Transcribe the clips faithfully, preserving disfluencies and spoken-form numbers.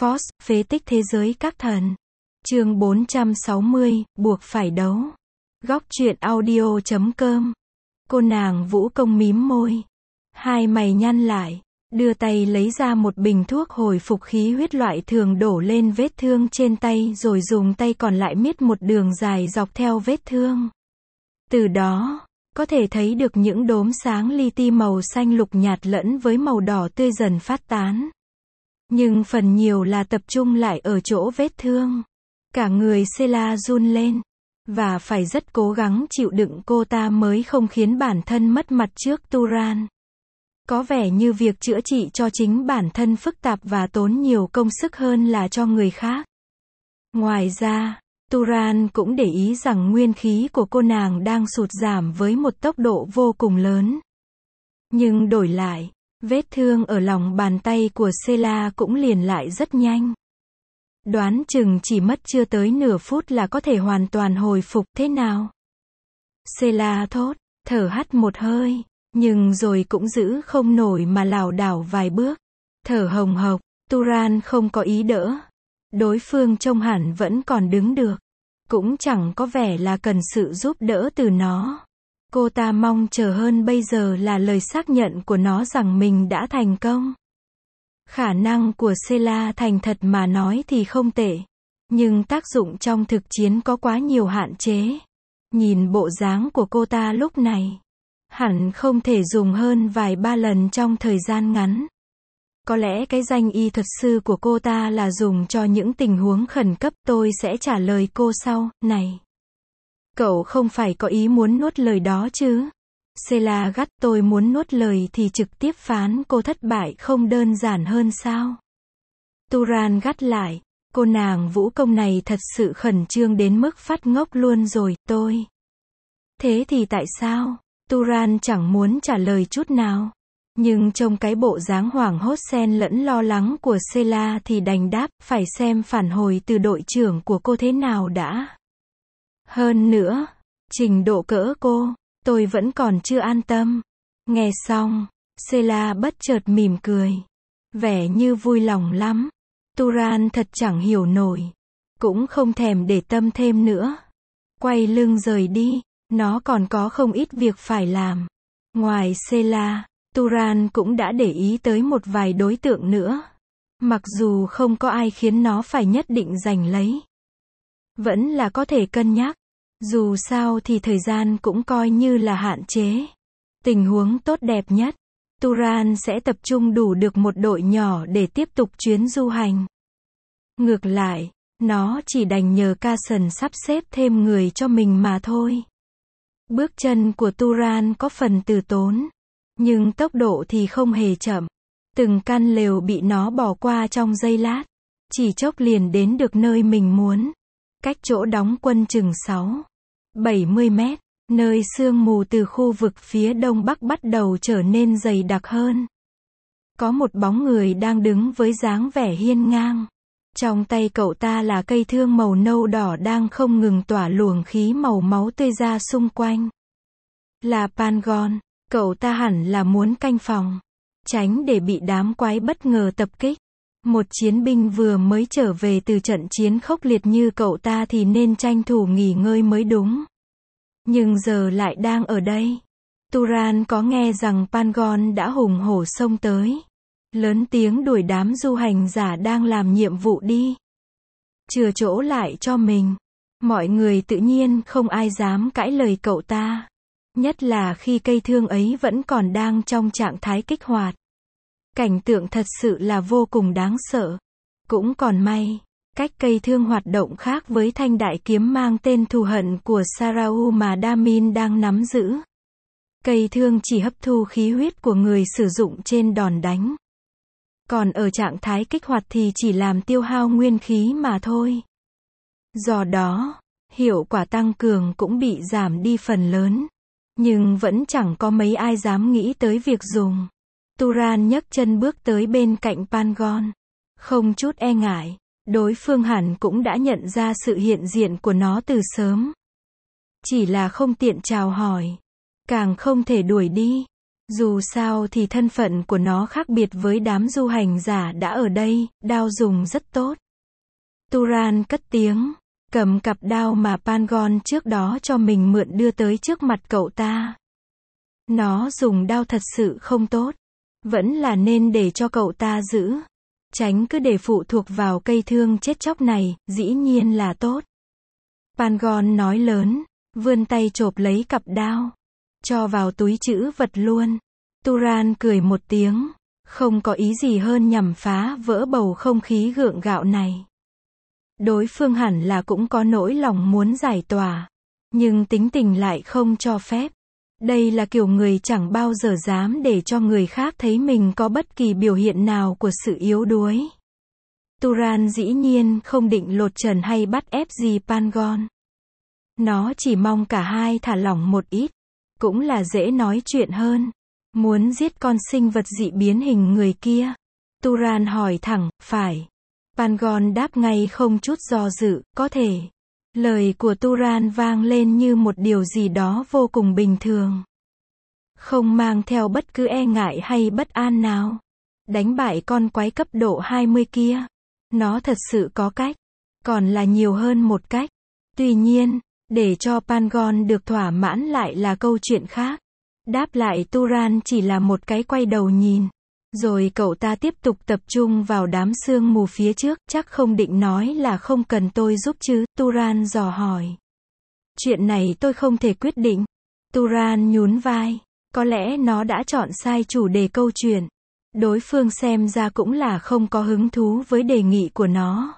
Force, phế tích thế giới các thần. Chương bốn trăm sáu mươi, buộc phải đấu. Góc truyện audio chấm com. Cô nàng vũ công mím môi. Hai mày nhăn lại. Đưa tay lấy ra một bình thuốc hồi phục khí huyết loại thường đổ lên vết thương trên tay rồi dùng tay còn lại miết một đường dài dọc theo vết thương. Từ đó, có thể thấy được những đốm sáng li ti màu xanh lục nhạt lẫn với màu đỏ tươi dần phát tán. Nhưng phần nhiều là tập trung lại ở chỗ vết thương. Cả người Sela run lên. Và phải rất cố gắng chịu đựng cô ta mới không khiến bản thân mất mặt trước Turan. Có vẻ như việc chữa trị cho chính bản thân phức tạp và tốn nhiều công sức hơn là cho người khác. Ngoài ra, Turan cũng để ý rằng nguyên khí của cô nàng đang sụt giảm với một tốc độ vô cùng lớn. Nhưng đổi lại, vết thương ở lòng bàn tay của Sela cũng liền lại rất nhanh. Đoán chừng chỉ mất chưa tới nửa phút là có thể hoàn toàn hồi phục thế nào. Sela thốt, thở hắt một hơi, nhưng rồi cũng giữ không nổi mà lảo đảo vài bước. Thở hồng hộc, Turan không có ý đỡ. Đối phương trông hẳn vẫn còn đứng được. Cũng chẳng có vẻ là cần sự giúp đỡ từ nó. Cô ta mong chờ hơn bây giờ là lời xác nhận của nó rằng mình đã thành công. Khả năng của Sela thành thật mà nói thì không tệ. Nhưng tác dụng trong thực chiến có quá nhiều hạn chế. Nhìn bộ dáng của cô ta lúc này, hẳn không thể dùng hơn vài ba lần trong thời gian ngắn. Có lẽ cái danh y thuật sư của cô ta là dùng cho những tình huống khẩn cấp. Tôi sẽ trả lời cô sau. Này, cậu không phải có ý muốn nuốt lời đó chứ? Sela gắt, tôi muốn nuốt lời thì trực tiếp phán cô thất bại không đơn giản hơn sao? Turan gắt lại, cô nàng vũ công này thật sự khẩn trương đến mức phát ngốc luôn rồi, tôi. Thế thì tại sao? Turan chẳng muốn trả lời chút nào. Nhưng trông cái bộ dáng hoảng hốt xen lẫn lo lắng của Sela thì đành đáp, phải xem phản hồi từ đội trưởng của cô thế nào đã. Hơn nữa, trình độ cỡ cô, tôi vẫn còn chưa an tâm. Nghe xong, Sela bất chợt mỉm cười. Vẻ như vui lòng lắm. Turan thật chẳng hiểu nổi. Cũng không thèm để tâm thêm nữa. Quay lưng rời đi. Nó còn có không ít việc phải làm. Ngoài Sela, Turan cũng đã để ý tới một vài đối tượng nữa. Mặc dù không có ai khiến nó phải nhất định giành lấy. Vẫn là có thể cân nhắc. Dù sao thì thời gian cũng coi như là hạn chế. Tình huống tốt đẹp nhất, Turan sẽ tập trung đủ được một đội nhỏ để tiếp tục chuyến du hành. Ngược lại, nó chỉ đành nhờ Carson sắp xếp thêm người cho mình mà thôi. Bước chân của Turan có phần từ tốn, nhưng tốc độ thì không hề chậm. Từng căn lều bị nó bỏ qua trong giây lát. Chỉ chốc liền đến được nơi mình muốn. Cách chỗ đóng quân chừng sáu, bảy mươi mét, nơi sương mù từ khu vực phía đông bắc bắt đầu trở nên dày đặc hơn. Có một bóng người đang đứng với dáng vẻ hiên ngang. Trong tay cậu ta là cây thương màu nâu đỏ đang không ngừng tỏa luồng khí màu máu tươi ra xung quanh. Là Pangon, cậu ta hẳn là muốn canh phòng, tránh để bị đám quái bất ngờ tập kích. Một chiến binh vừa mới trở về từ trận chiến khốc liệt như cậu ta thì nên tranh thủ nghỉ ngơi mới đúng. Nhưng giờ lại đang ở đây. Turan có nghe rằng Pangon đã hùng hổ xông tới. Lớn tiếng đuổi đám du hành giả đang làm nhiệm vụ đi. Chừa chỗ lại cho mình. Mọi người tự nhiên không ai dám cãi lời cậu ta. Nhất là khi cây thương ấy vẫn còn đang trong trạng thái kích hoạt. Cảnh tượng thật sự là vô cùng đáng sợ. Cũng còn may, cách cây thương hoạt động khác với thanh đại kiếm mang tên thù hận của Sarau mà Damin đang nắm giữ. Cây thương chỉ hấp thu khí huyết của người sử dụng trên đòn đánh. Còn ở trạng thái kích hoạt thì chỉ làm tiêu hao nguyên khí mà thôi. Do đó, hiệu quả tăng cường cũng bị giảm đi phần lớn. Nhưng vẫn chẳng có mấy ai dám nghĩ tới việc dùng. Turan nhấc chân bước tới bên cạnh Pangon. Không chút e ngại, đối phương hẳn cũng đã nhận ra sự hiện diện của nó từ sớm. Chỉ là không tiện chào hỏi. Càng không thể đuổi đi. Dù sao thì thân phận của nó khác biệt với đám du hành giả đã ở đây, đao dùng rất tốt. Turan cất tiếng, cầm cặp đao mà Pangon trước đó cho mình mượn đưa tới trước mặt cậu ta. Nó dùng đao thật sự không tốt. Vẫn là nên để cho cậu ta giữ. Tránh cứ để phụ thuộc vào cây thương chết chóc này, dĩ nhiên là tốt. Pangon nói lớn, vươn tay chộp lấy cặp đao. Cho vào túi trữ vật luôn. Turan cười một tiếng, không có ý gì hơn nhằm phá vỡ bầu không khí gượng gạo này. Đối phương hẳn là cũng có nỗi lòng muốn giải tỏa. Nhưng tính tình lại không cho phép. Đây là kiểu người chẳng bao giờ dám để cho người khác thấy mình có bất kỳ biểu hiện nào của sự yếu đuối. Turan dĩ nhiên không định lột trần hay bắt ép gì Pangon. Nó chỉ mong cả hai thả lỏng một ít. Cũng là dễ nói chuyện hơn. Muốn giết con sinh vật dị biến hình người kia. Turan hỏi thẳng, phải. Pangon đáp ngay không chút do dự, có thể. Lời của Turan vang lên như một điều gì đó vô cùng bình thường. Không mang theo bất cứ e ngại hay bất an nào. Đánh bại con quái cấp độ hai mươi kia. Nó thật sự có cách. Còn là nhiều hơn một cách. Tuy nhiên, để cho Pangon được thỏa mãn lại là câu chuyện khác. Đáp lại Turan chỉ là một cái quay đầu nhìn. Rồi cậu ta tiếp tục tập trung vào đám sương mù phía trước, chắc không định nói là không cần tôi giúp chứ, Turan dò hỏi. Chuyện này tôi không thể quyết định. Turan nhún vai, có lẽ nó đã chọn sai chủ đề câu chuyện. Đối phương xem ra cũng là không có hứng thú với đề nghị của nó.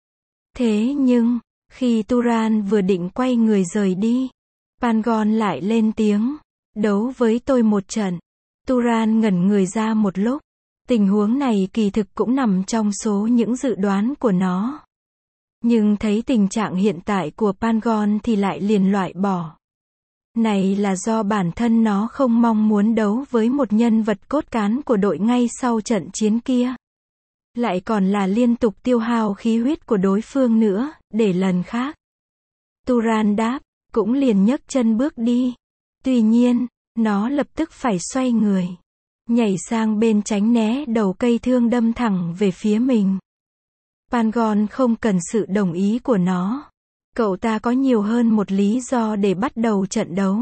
Thế nhưng, khi Turan vừa định quay người rời đi, Pangon lại lên tiếng, đấu với tôi một trận. Turan ngẩn người ra một lúc. Tình huống này kỳ thực cũng nằm trong số những dự đoán của nó. Nhưng thấy tình trạng hiện tại của Pangon thì lại liền loại bỏ. Này là do bản thân nó không mong muốn đấu với một nhân vật cốt cán của đội ngay sau trận chiến kia. Lại còn là liên tục tiêu hao khí huyết của đối phương nữa, để lần khác. Turan đáp, cũng liền nhấc chân bước đi. Tuy nhiên, nó lập tức phải xoay người. Nhảy sang bên tránh né đầu cây thương đâm thẳng về phía mình. Pangon không cần sự đồng ý của nó. Cậu ta có nhiều hơn một lý do để bắt đầu trận đấu.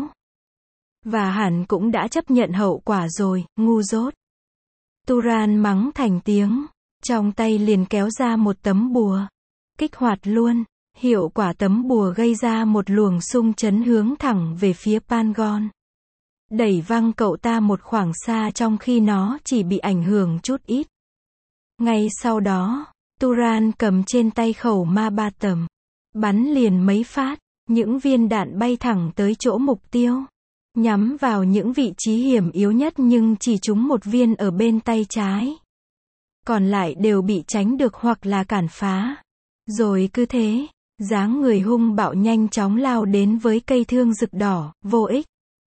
Và hẳn cũng đã chấp nhận hậu quả rồi, ngu dốt. Turan mắng thành tiếng. Trong tay liền kéo ra một tấm bùa. Kích hoạt luôn. Hiệu quả tấm bùa gây ra một luồng xung chấn hướng thẳng về phía Pangon. Đẩy văng cậu ta một khoảng xa trong khi nó chỉ bị ảnh hưởng chút ít. Ngay sau đó, Turan cầm trên tay khẩu ma ba tầm. Bắn liền mấy phát, những viên đạn bay thẳng tới chỗ mục tiêu. Nhắm vào những vị trí hiểm yếu nhất nhưng chỉ trúng một viên ở bên tay trái. Còn lại đều bị tránh được hoặc là cản phá. Rồi cứ thế, dáng người hung bạo nhanh chóng lao đến với cây thương rực đỏ, vô ích.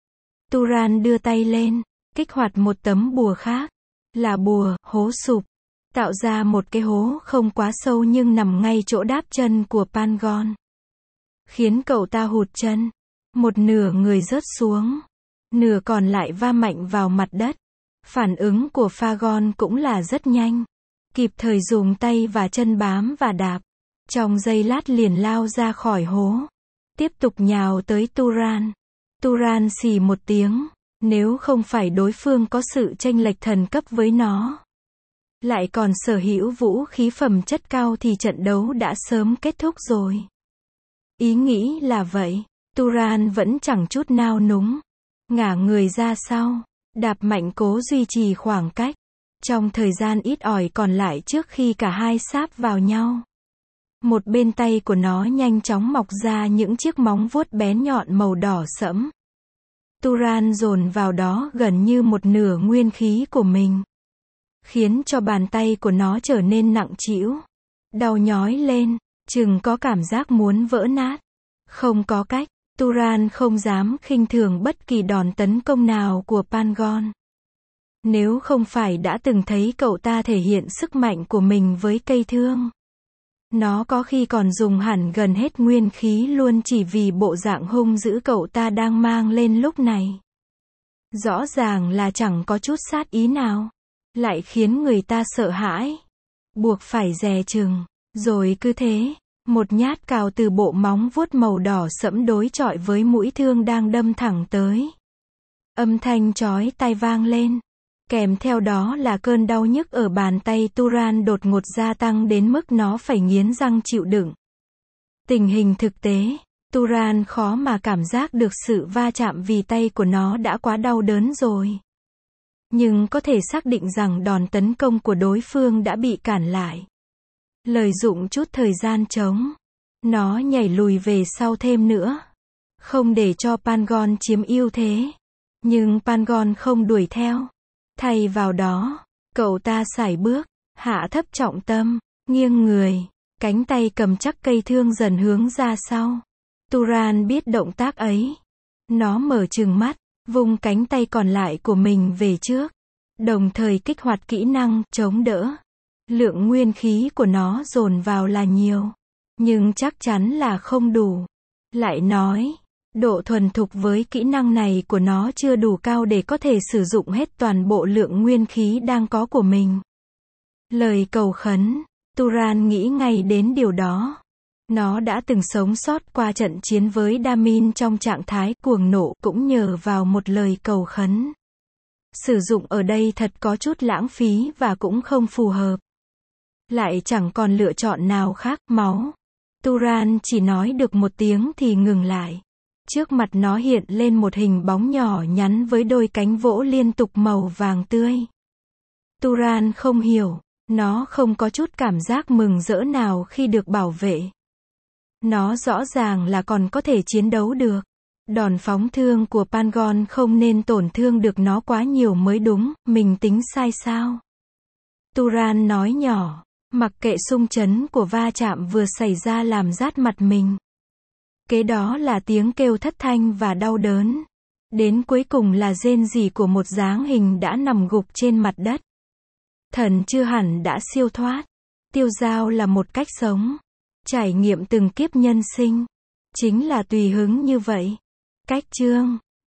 Turan đưa tay lên, kích hoạt một tấm bùa khác. Là bùa, hố sụp. Tạo ra một cái hố không quá sâu nhưng nằm ngay chỗ đáp chân của Pangon. Khiến cậu ta hụt chân. Một nửa người rớt xuống. Nửa còn lại va mạnh vào mặt đất. Phản ứng của Pangon cũng là rất nhanh. Kịp thời dùng tay và chân bám và đạp. Trong giây lát liền lao ra khỏi hố. Tiếp tục nhào tới Turan. Turan xì một tiếng. Nếu không phải đối phương có sự chênh lệch thần cấp với nó. Lại còn sở hữu vũ khí phẩm chất cao thì trận đấu đã sớm kết thúc rồi. Ý nghĩ là vậy. Turan vẫn chẳng chút nao núng. Ngả người ra sau. Đạp mạnh cố duy trì khoảng cách. Trong thời gian ít ỏi còn lại trước khi cả hai sáp vào nhau. Một bên tay của nó nhanh chóng mọc ra những chiếc móng vuốt bén nhọn màu đỏ sẫm. Turan dồn vào đó gần như một nửa nguyên khí của mình. Khiến cho bàn tay của nó trở nên nặng trĩu. Đau nhói lên, chừng có cảm giác muốn vỡ nát. Không có cách, Turan không dám khinh thường bất kỳ đòn tấn công nào của Pangon. Nếu không phải đã từng thấy cậu ta thể hiện sức mạnh của mình với cây thương. Nó có khi còn dùng hẳn gần hết nguyên khí luôn chỉ vì bộ dạng hung dữ cậu ta đang mang lên lúc này. Rõ ràng là chẳng có chút sát ý nào. Lại khiến người ta sợ hãi. Buộc phải dè chừng. Rồi cứ thế, một nhát cào từ bộ móng vuốt màu đỏ sẫm đối chọi với mũi thương đang đâm thẳng tới. Âm thanh chói tai vang lên. Kèm theo đó là cơn đau nhức ở bàn tay Turan đột ngột gia tăng đến mức nó phải nghiến răng chịu đựng. Tình hình thực tế, Turan khó mà cảm giác được sự va chạm vì tay của nó đã quá đau đớn rồi. Nhưng có thể xác định rằng đòn tấn công của đối phương đã bị cản lại. Lợi dụng chút thời gian trống, nó nhảy lùi về sau thêm nữa. Không để cho Pangon chiếm ưu thế. Nhưng Pangon không đuổi theo. Thay vào đó, cậu ta sải bước, hạ thấp trọng tâm, nghiêng người, cánh tay cầm chắc cây thương dần hướng ra sau. Turan biết động tác ấy. Nó mở trừng mắt, vung cánh tay còn lại của mình về trước. Đồng thời kích hoạt kỹ năng chống đỡ. Lượng nguyên khí của nó dồn vào là nhiều. Nhưng chắc chắn là không đủ. Lại nói, độ thuần thục với kỹ năng này của nó chưa đủ cao để có thể sử dụng hết toàn bộ lượng nguyên khí đang có của mình. Lời cầu khấn, Turan nghĩ ngay đến điều đó. Nó đã từng sống sót qua trận chiến với Damin trong trạng thái cuồng nộ cũng nhờ vào một lời cầu khấn. Sử dụng ở đây thật có chút lãng phí và cũng không phù hợp. Lại chẳng còn lựa chọn nào khác, máu. Turan chỉ nói được một tiếng thì ngừng lại. Trước mặt nó hiện lên một hình bóng nhỏ nhắn với đôi cánh vỗ liên tục màu vàng tươi. Turan không hiểu, nó không có chút cảm giác mừng rỡ nào khi được bảo vệ. Nó rõ ràng là còn có thể chiến đấu được. Đòn phóng thương của Pangon không nên tổn thương được nó quá nhiều mới đúng, mình tính sai sao? Turan nói nhỏ, mặc kệ xung chấn của va chạm vừa xảy ra làm rát mặt mình. Kế đó là tiếng kêu thất thanh và đau đớn. Đến cuối cùng là rên rỉ của một dáng hình đã nằm gục trên mặt đất. Thần chưa hẳn đã siêu thoát. Tiêu dao là một cách sống. Trải nghiệm từng kiếp nhân sinh. Chính là tùy hứng như vậy. Cách chương